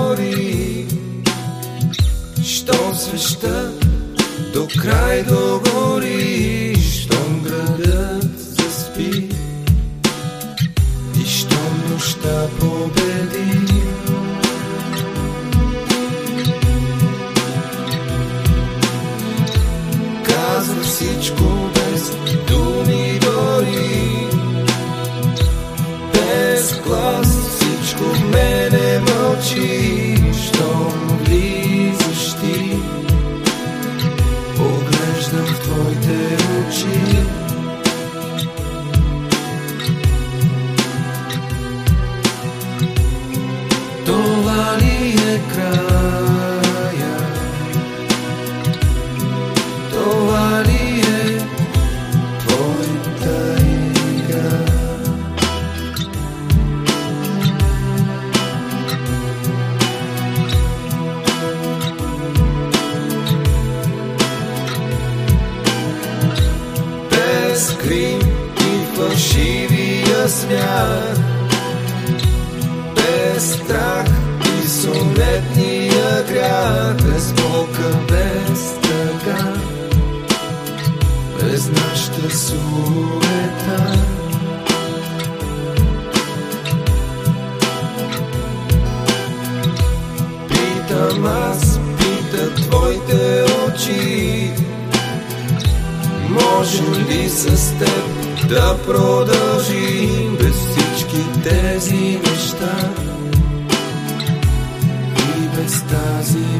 гори, щом свеща до край догори, щом градът заспи и щом нощта победи. Казва всичко без думи дори, без глас, всичко в мене мълчи. Щом влизаш ти, поглеждам в твоите очи. Това ли е края? Това ли е твоята игра? Без грим и фалшивия смях, без страх и суетния грях, без болка, без тъга, без нашата суета. Питам аз, питат твоите очи, можем ли с теб да продължим без всички тези неща и без тази